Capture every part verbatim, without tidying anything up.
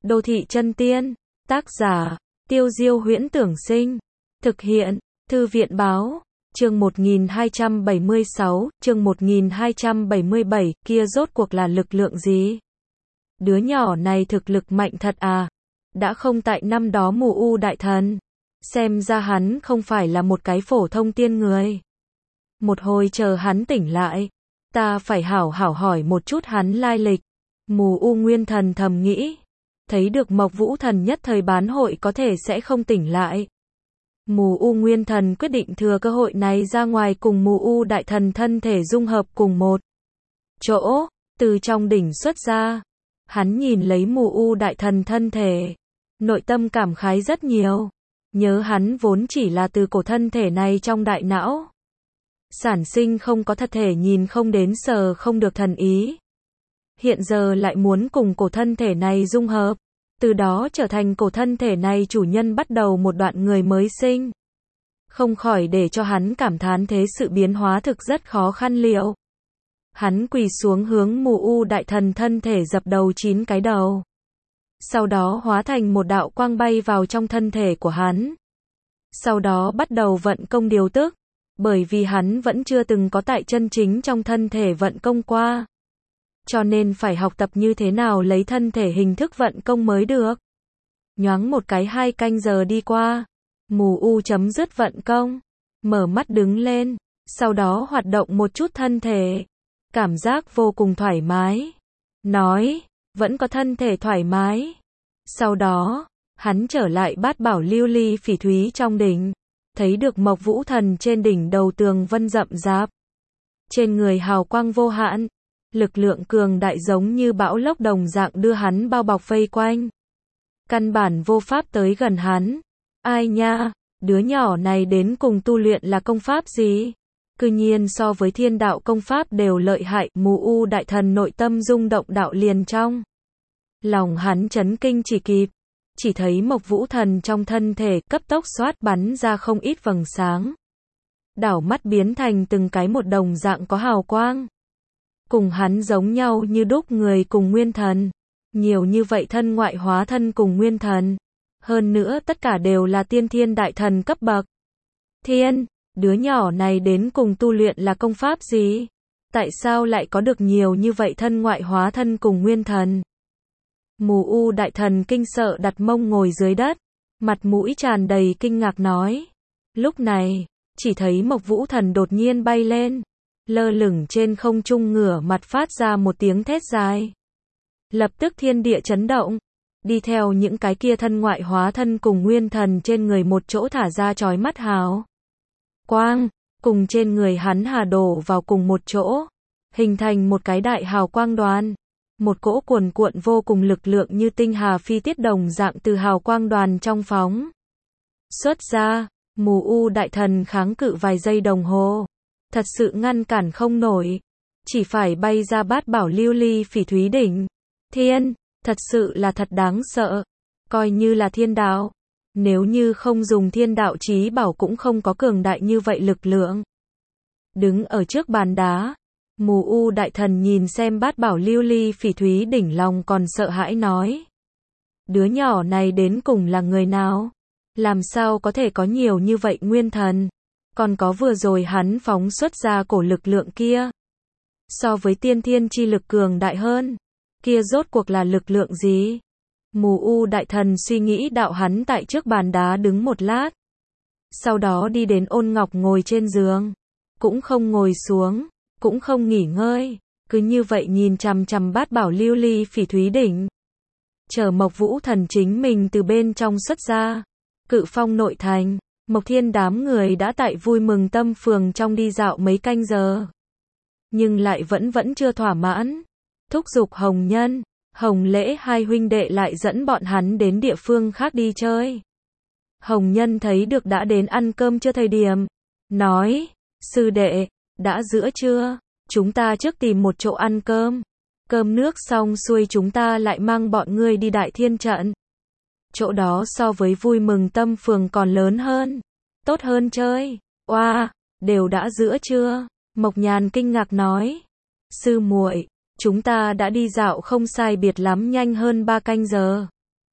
Đô thị chân tiên. Tác giả, Tiêu Diêu Huyễn Tưởng Sinh. Thực hiện, Thư viện Báo. Chương một nghìn hai trăm bảy mươi sáu, chương một nghìn hai trăm bảy mươi bảy, kia rốt cuộc là lực lượng gì? Đứa nhỏ này thực lực mạnh thật à? Đã không tại năm đó mù u đại thần. Xem ra hắn không phải là một cái phổ thông tiên người. Một hồi chờ hắn tỉnh lại, ta phải hảo hảo hỏi một chút hắn lai lịch. Mù u nguyên thần thầm nghĩ. Thấy được Mộc Vũ Thần nhất thời bán hội có thể sẽ không tỉnh lại. Mù u nguyên thần quyết định thừa cơ hội này ra ngoài cùng mù u đại thần thân thể dung hợp cùng một chỗ, từ trong đỉnh xuất ra. Hắn nhìn lấy mù u đại thần thân thể, nội tâm cảm khái rất nhiều. Nhớ hắn vốn chỉ là từ cổ thân thể này trong đại não sản sinh không có thật thể, nhìn không đến sờ không được thần ý. Hiện giờ lại muốn cùng cổ thân thể này dung hợp, từ đó trở thành cổ thân thể này chủ nhân, bắt đầu một đoạn người mới sinh. Không khỏi để cho hắn cảm thán thế sự biến hóa thực rất khó khăn liệu. Hắn quỳ xuống hướng mù u đại thần thân thể dập đầu chín cái đầu. Sau đó hóa thành một đạo quang bay vào trong thân thể của hắn. Sau đó bắt đầu vận công điều tức, bởi vì hắn vẫn chưa từng có tại chân chính trong thân thể vận công qua. Cho nên phải học tập như thế nào lấy thân thể hình thức vận công mới được. Nhoáng một cái hai canh giờ đi qua, mù u chấm dứt vận công, mở mắt đứng lên, sau đó hoạt động một chút thân thể. Cảm giác vô cùng thoải mái. Nói, vẫn có thân thể thoải mái. Sau đó, hắn trở lại bát bảo lưu ly phỉ thúy trong đỉnh. Thấy được Mộc Vũ Thần trên đỉnh đầu tường vân rậm rạp. Trên người hào quang vô hạn. Lực lượng cường đại giống như bão lốc đồng dạng đưa hắn bao bọc vây quanh. Căn bản vô pháp tới gần hắn. Ai nha, đứa nhỏ này đến cùng tu luyện là công pháp gì? Cư nhiên so với thiên đạo công pháp đều lợi hại. Mù u đại thần nội tâm rung động đạo liền trong lòng hắn chấn kinh chỉ kịp. Chỉ thấy Mộc Vũ Thần trong thân thể cấp tốc xoát bắn ra không ít vầng sáng. Đảo mắt biến thành từng cái một đồng dạng có hào quang. Cùng hắn giống nhau như đúc người cùng nguyên thần. Nhiều như vậy thân ngoại hóa thân cùng nguyên thần. Hơn nữa tất cả đều là tiên thiên đại thần cấp bậc. Thiên, đứa nhỏ này đến cùng tu luyện là công pháp gì? Tại sao lại có được nhiều như vậy thân ngoại hóa thân cùng nguyên thần? Mù u đại thần kinh sợ đặt mông ngồi dưới đất. Mặt mũi tràn đầy kinh ngạc nói. Lúc này, chỉ thấy Mộc Vũ Thần đột nhiên bay lên. Lơ lửng trên không trung, ngửa mặt phát ra một tiếng thét dài. Lập tức thiên địa chấn động. Đi theo những cái kia thân ngoại hóa thân cùng nguyên thần trên người một chỗ thả ra chói mắt hào quang, cùng trên người hắn hà đổ vào cùng một chỗ, hình thành một cái đại hào quang đoàn. Một cỗ cuồn cuộn vô cùng lực lượng như tinh hà phi tiết đồng dạng từ hào quang đoàn trong phóng xuất ra. Mù u đại thần kháng cự vài giây đồng hồ, thật sự ngăn cản không nổi, chỉ phải bay ra bát bảo lưu ly phỉ thúy đỉnh. Thiên, thật sự là thật đáng sợ. Coi như là thiên đạo, nếu như không dùng thiên đạo chí bảo cũng không có cường đại như vậy lực lượng. Đứng ở trước bàn đá, mù u đại thần nhìn xem bát bảo lưu ly phỉ thúy đỉnh, lòng còn sợ hãi nói. Đứa nhỏ này đến cùng là người nào? Làm sao có thể có nhiều như vậy nguyên thần? Còn có vừa rồi hắn phóng xuất ra cổ lực lượng kia. So với tiên thiên chi lực cường đại hơn. Kia rốt cuộc là lực lượng gì? Mù u đại thần suy nghĩ đạo, hắn tại trước bàn đá đứng một lát. Sau đó đi đến ôn ngọc ngồi trên giường. Cũng không ngồi xuống, cũng không nghỉ ngơi. Cứ như vậy nhìn chằm chằm bát bảo lưu ly phỉ thúy đỉnh. Chờ Mộc Vũ Thần chính mình từ bên trong xuất ra. Cự Phong nội thành, Mộc Thiên đám người đã tại vui mừng tâm phường trong đi dạo mấy canh giờ. Nhưng lại vẫn vẫn chưa thỏa mãn. Thúc giục Hồng Nhân, Hồng Lễ hai huynh đệ lại dẫn bọn hắn đến địa phương khác đi chơi. Hồng Nhân thấy được đã đến ăn cơm chưa thời điểm. Nói, sư đệ, đã giữa trưa, chúng ta trước tìm một chỗ ăn cơm. Cơm nước xong xuôi chúng ta lại mang bọn ngươi đi Đại Thiên Trận. Chỗ đó so với vui mừng tâm phường còn lớn hơn, tốt hơn chơi. Oa, wow, đều đã giữa trưa. Mộc Nhàn kinh ngạc nói. Sư muội, chúng ta đã đi dạo không sai biệt lắm nhanh hơn ba canh giờ.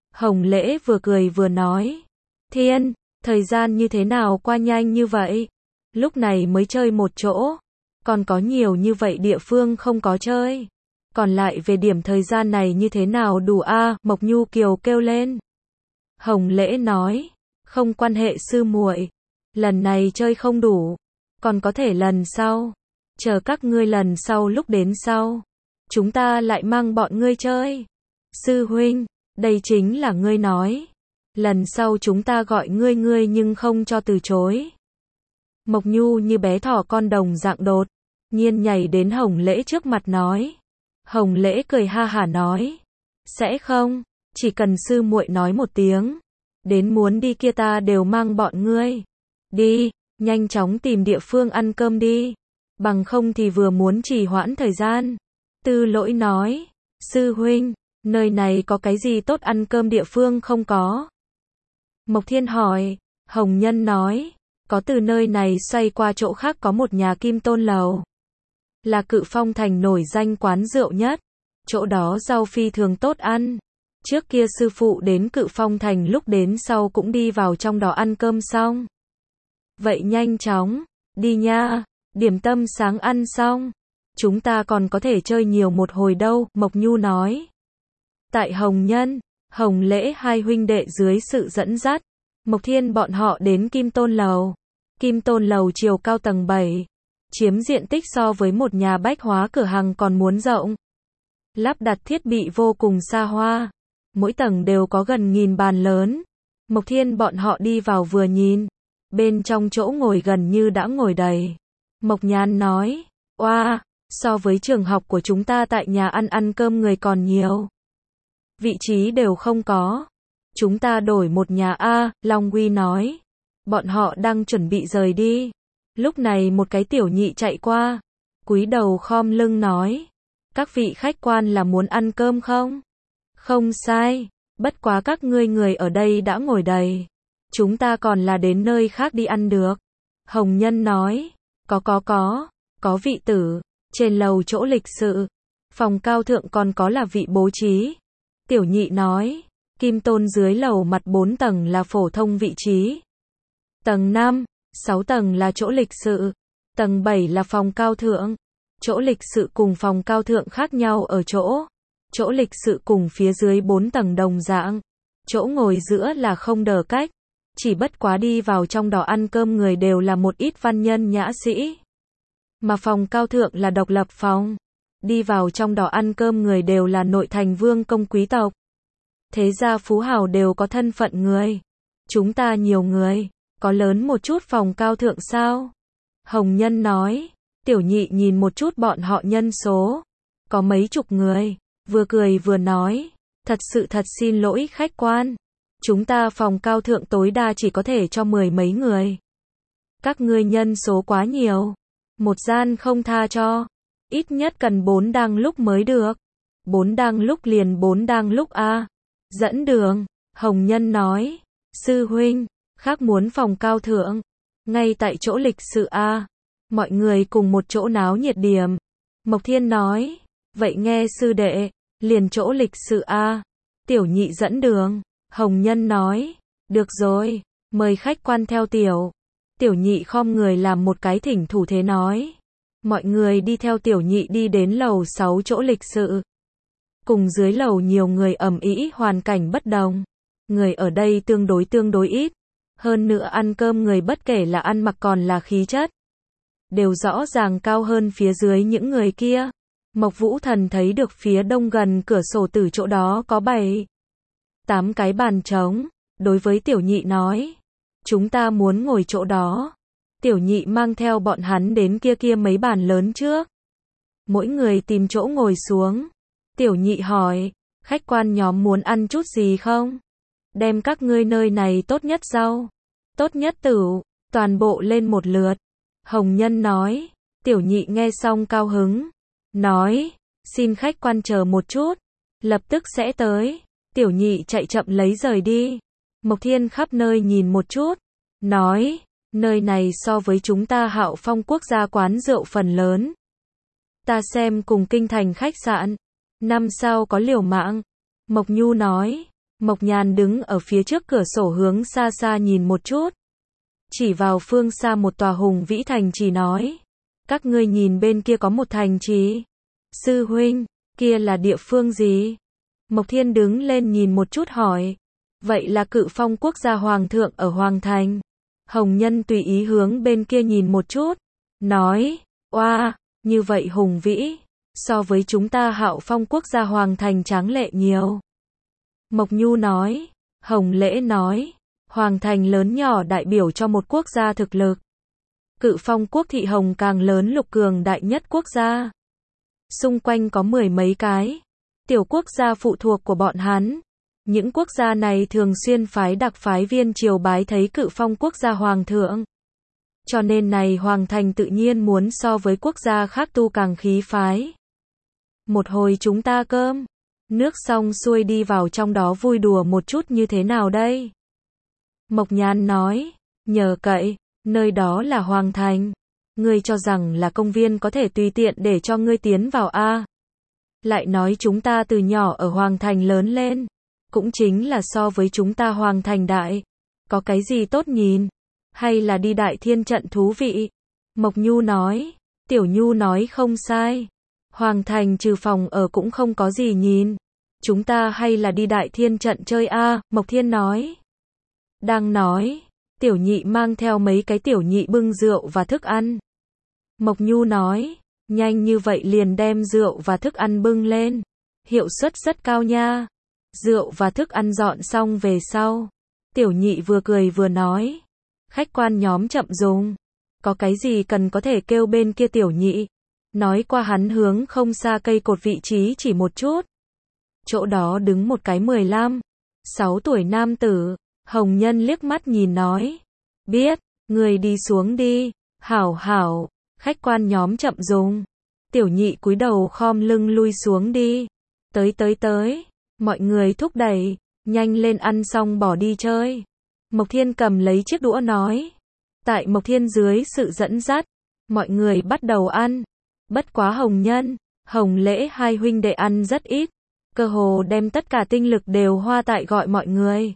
Hồng Lễ vừa cười vừa nói. Thiên, thời gian như thế nào qua nhanh như vậy? Lúc này mới chơi một chỗ. Còn có nhiều như vậy địa phương không có chơi. Còn lại về điểm thời gian này như thế nào đủ a? À? Mộc Nhu Kiều kêu lên. Hồng Lễ nói. Không quan hệ sư muội. Lần này chơi không đủ. Còn có thể lần sau. Chờ các ngươi lần sau lúc đến sau. Chúng ta lại mang bọn ngươi chơi. Sư huynh, đây chính là ngươi nói. Lần sau chúng ta gọi ngươi ngươi nhưng không cho từ chối. Mộc Nhu như bé thỏ con đồng dạng đột nhiên nhảy đến Hồng Lễ trước mặt nói. Hồng Lễ cười ha hả nói. Sẽ không, chỉ cần sư muội nói một tiếng. Đến muốn đi kia ta đều mang bọn ngươi. Đi, nhanh chóng tìm địa phương ăn cơm đi. Bằng không thì vừa muốn trì hoãn thời gian. Tư Lỗi nói. Sư huynh, nơi này có cái gì tốt ăn cơm địa phương không có? Mộc Thiên hỏi. Hồng Nhân nói. Có, từ nơi này xoay qua chỗ khác có một nhà Kim Tôn Lầu. Là Cự Phong thành nổi danh quán rượu nhất. Chỗ đó rau phi thường tốt ăn. Trước kia sư phụ đến Cự Phong thành lúc đến sau cũng đi vào trong đó ăn cơm xong. Vậy nhanh chóng, đi nha, điểm tâm sáng ăn xong. Chúng ta còn có thể chơi nhiều một hồi đâu, Mộc Nhu nói. Tại Hồng Nhân, Hồng Lễ hai huynh đệ dưới sự dẫn dắt. Mộc Thiên bọn họ đến Kim Tôn Lầu. Kim Tôn Lầu chiều cao tầng bảy. Chiếm diện tích so với một nhà bách hóa cửa hàng còn muốn rộng. Lắp đặt thiết bị vô cùng xa hoa. Mỗi tầng đều có gần nghìn bàn lớn. Mộc Thiên bọn họ đi vào vừa nhìn. Bên trong chỗ ngồi gần như đã ngồi đầy. Mộc Nhan nói. Oa, so với trường học của chúng ta tại nhà ăn ăn cơm người còn nhiều. Vị trí đều không có. Chúng ta đổi một nhà a, Long Uy nói. Bọn họ đang chuẩn bị rời đi. Lúc này một cái tiểu nhị chạy qua. Cúi đầu khom lưng nói. Các vị khách quan là muốn ăn cơm không? Không sai. Bất quá các ngươi người ở đây đã ngồi đầy. Chúng ta còn là đến nơi khác đi ăn được. Hồng Nhân nói. Có có có. Có vị tử. Trên lầu chỗ lịch sự. Phòng cao thượng còn có là vị bố trí. Tiểu nhị nói. Kim Tôn dưới lầu mặt bốn tầng là phổ thông vị trí. Tầng năm, sáu tầng là chỗ lịch sự. Tầng bảy là phòng cao thượng. Chỗ lịch sự cùng phòng cao thượng khác nhau ở chỗ. Chỗ lịch sự cùng phía dưới bốn tầng đồng dạng. Chỗ ngồi giữa là không đờ cách. Chỉ bất quá đi vào trong đó ăn cơm người đều là một ít văn nhân nhã sĩ. Mà phòng cao thượng là độc lập phòng. Đi vào trong đó ăn cơm người đều là nội thành vương công quý tộc. Thế gia phú hào đều có thân phận người. Chúng ta nhiều người. Có lớn một chút phòng cao thượng sao? Hồng Nhân nói. Tiểu nhị nhìn một chút bọn họ nhân số. Có mấy chục người. Vừa cười vừa nói. Thật sự thật xin lỗi khách quan. Chúng ta phòng cao thượng tối đa chỉ có thể cho mười mấy người. Các ngươi nhân số quá nhiều. Một gian không tha cho. Ít nhất cần bốn đang lúc mới được. Bốn đang lúc liền bốn đang lúc a. Dẫn đường. Hồng Nhân nói. Sư huynh. Khác muốn phòng cao thượng. Ngay tại chỗ lịch sự a. Mọi người cùng một chỗ náo nhiệt điểm. Mộc Thiên nói. Vậy nghe sư đệ. Liền chỗ lịch sự a. Tiểu nhị dẫn đường. Hồng Nhân nói. Được rồi. Mời khách quan theo tiểu. Tiểu nhị khom người làm một cái thỉnh thủ thế nói. Mọi người đi theo tiểu nhị đi đến lầu sáu chỗ lịch sự. Cùng dưới lầu nhiều người ầm ĩ, hoàn cảnh bất đồng. Người ở đây tương đối tương đối ít. Hơn nữa ăn cơm người bất kể là ăn mặc còn là khí chất. Đều rõ ràng cao hơn phía dưới những người kia. Mộc Vũ Thần thấy được phía đông gần cửa sổ tử chỗ đó có bảy, tám cái bàn trống. Đối với tiểu nhị nói. Chúng ta muốn ngồi chỗ đó. Tiểu nhị mang theo bọn hắn đến kia kia mấy bàn lớn trước. Mỗi người tìm chỗ ngồi xuống. Tiểu nhị hỏi. Khách quan nhóm muốn ăn chút gì không? Đem các ngươi nơi này tốt nhất rau. Tốt nhất tửu. Toàn bộ lên một lượt. Hồng Nhân nói. Tiểu nhị nghe xong cao hứng. Nói. Xin khách quan chờ một chút. Lập tức sẽ tới. Tiểu nhị chạy chậm lấy rời đi. Mộc Thiên khắp nơi nhìn một chút. Nói. Nơi này so với chúng ta Hạo Phong quốc gia quán rượu phần lớn. Ta xem cùng kinh thành khách sạn. Năm sao có liều mạng. Mộc Nhu nói. Mộc Nhàn đứng ở phía trước cửa sổ hướng xa xa nhìn một chút. Chỉ vào phương xa một tòa hùng vĩ thành trì nói. Các ngươi nhìn bên kia có một thành trì. Sư huynh, kia là địa phương gì? Mộc Thiên đứng lên nhìn một chút hỏi. Vậy là Cự Phong quốc gia hoàng thượng ở Hoàng Thành. Hồng Nhân tùy ý hướng bên kia nhìn một chút. Nói, oa, như vậy hùng vĩ. So với chúng ta Hạo Phong quốc gia Hoàng Thành tráng lệ nhiều. Mộc Nhu nói. Hồng Lễ nói. Hoàng Thành lớn nhỏ đại biểu cho một quốc gia thực lực. Cự Phong quốc thị hồng càng lớn lục cường đại nhất quốc gia. Xung quanh có mười mấy cái tiểu quốc gia phụ thuộc của bọn hắn. Những quốc gia này thường xuyên phái đặc phái viên triều bái thấy Cự Phong quốc gia hoàng thượng. Cho nên này Hoàng Thành tự nhiên muốn so với quốc gia khác tu càng khí phái. Một hồi chúng ta cơm nước xong xuôi đi vào trong đó vui đùa một chút như thế nào đây? Mộc Nhàn nói, nhờ cậy, nơi đó là Hoàng Thành. Ngươi cho rằng là công viên có thể tùy tiện để cho ngươi tiến vào a? Lại nói chúng ta từ nhỏ ở Hoàng Thành lớn lên. Cũng chính là so với chúng ta Hoàng Thành đại. Có cái gì tốt nhìn? Hay là đi Đại Thiên trận thú vị? Mộc Nhu nói. Tiểu Nhu nói không sai. Hoàng Thành trừ phòng ở cũng không có gì nhìn. Chúng ta hay là đi Đại Thiên trận chơi a? Mộc Thiên nói. Đang nói. Tiểu Nhị mang theo mấy cái tiểu nhị bưng rượu và thức ăn. Mộc Nhu nói. Nhanh như vậy liền đem rượu và thức ăn bưng lên. Hiệu suất rất cao nha. Rượu và thức ăn dọn xong về sau. Tiểu Nhị vừa cười vừa nói. Khách quan nhóm chậm dùng. Có cái gì cần có thể kêu bên kia Tiểu Nhị. Nói qua hắn hướng không xa cây cột vị trí chỉ một chút. Chỗ đó đứng một cái mười lăm, sáu tuổi nam tử. Hồng Nhân liếc mắt nhìn nói. Biết, người đi xuống đi. Hảo hảo, khách quan nhóm chậm dùng. Tiểu Nhị cúi đầu khom lưng lui xuống đi. Tới tới tới, mọi người thúc đẩy, nhanh lên ăn xong bỏ đi chơi. Mộc Thiên cầm lấy chiếc đũa nói. Tại Mộc Thiên dưới sự dẫn dắt, mọi người bắt đầu ăn. Bất quá Hồng Nhân, Hồng Lễ hai huynh đệ ăn rất ít. Cơ hồ đem tất cả tinh lực đều hoa tại gọi mọi người.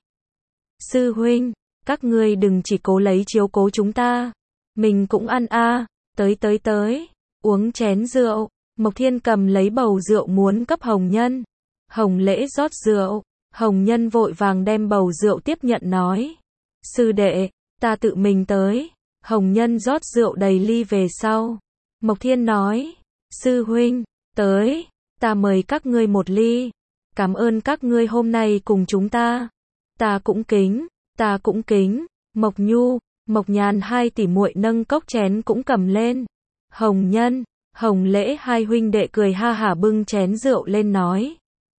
Sư huynh, các ngươi đừng chỉ cố lấy chiếu cố chúng ta. Mình cũng ăn a. Tới tới tới, uống chén rượu. Mộc Thiên cầm lấy bầu rượu muốn cấp Hồng Nhân. Hồng Lễ rót rượu. Hồng Nhân vội vàng đem bầu rượu tiếp nhận nói. Sư đệ, ta tự mình tới. Hồng Nhân rót rượu đầy ly về sau. Mộc Thiên nói. Sư huynh, tới, ta mời các ngươi một ly. Cảm ơn các ngươi hôm nay cùng chúng ta. Ta cũng kính, ta cũng kính. Mộc Nhu, Mộc Nhàn hai tỷ muội nâng cốc chén cũng cầm lên. Hồng Nhân, Hồng Lễ hai huynh đệ cười ha hả bưng chén rượu lên nói.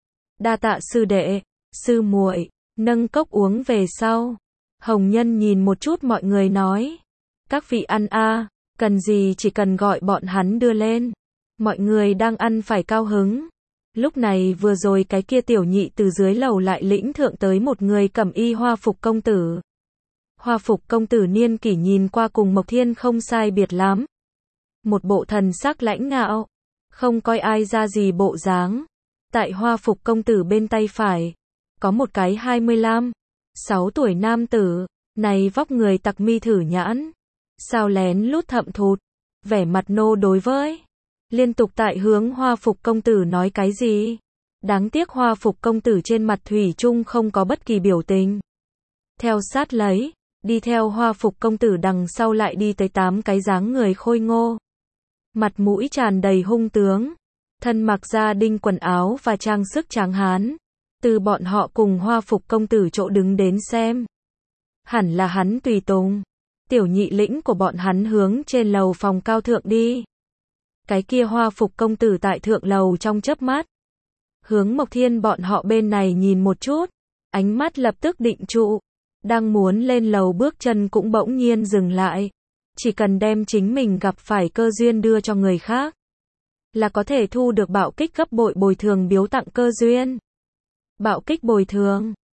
Đa tạ sư đệ, sư muội, nâng cốc uống về sau. Hồng Nhân nhìn một chút mọi người nói. Các vị ăn a, cần gì chỉ cần gọi bọn hắn đưa lên. Mọi người đang ăn phải cao hứng. Lúc này vừa rồi cái kia Tiểu Nhị từ dưới lầu lại lĩnh thượng tới một người cẩm y hoa phục công tử. Hoa phục công tử niên kỷ nhìn qua cùng Mộc Thiên không sai biệt lắm. Một bộ thần sắc lãnh ngạo, không coi ai ra gì bộ dáng. Tại hoa phục công tử bên tay phải, có một cái hai mươi lăm, sáu tuổi nam tử, này vóc người tặc mi thử nhãn, sao lén lút thậm thụt, vẻ mặt nô đối với. Liên tục tại hướng hoa phục công tử nói cái gì. Đáng tiếc hoa phục công tử trên mặt thủy chung không có bất kỳ biểu tình. Theo sát lấy, đi theo hoa phục công tử đằng sau lại đi tới tám cái dáng người khôi ngô. Mặt mũi tràn đầy hung tướng. Thân mặc gia đình quần áo và trang sức tráng hán. Từ bọn họ cùng hoa phục công tử chỗ đứng đến xem. Hẳn là hắn tùy tùng. Tiểu Nhị lĩnh của bọn hắn hướng trên lầu phòng cao thượng đi. Cái kia hoa phục công tử tại thượng lầu trong chớp mắt. Hướng Mộc Thiên bọn họ bên này nhìn một chút. Ánh mắt lập tức định trụ. Đang muốn lên lầu bước chân cũng bỗng nhiên dừng lại. Chỉ cần đem chính mình gặp phải cơ duyên đưa cho người khác. Là có thể thu được bạo kích gấp bội bồi thường biếu tặng cơ duyên. Bạo kích bồi thường.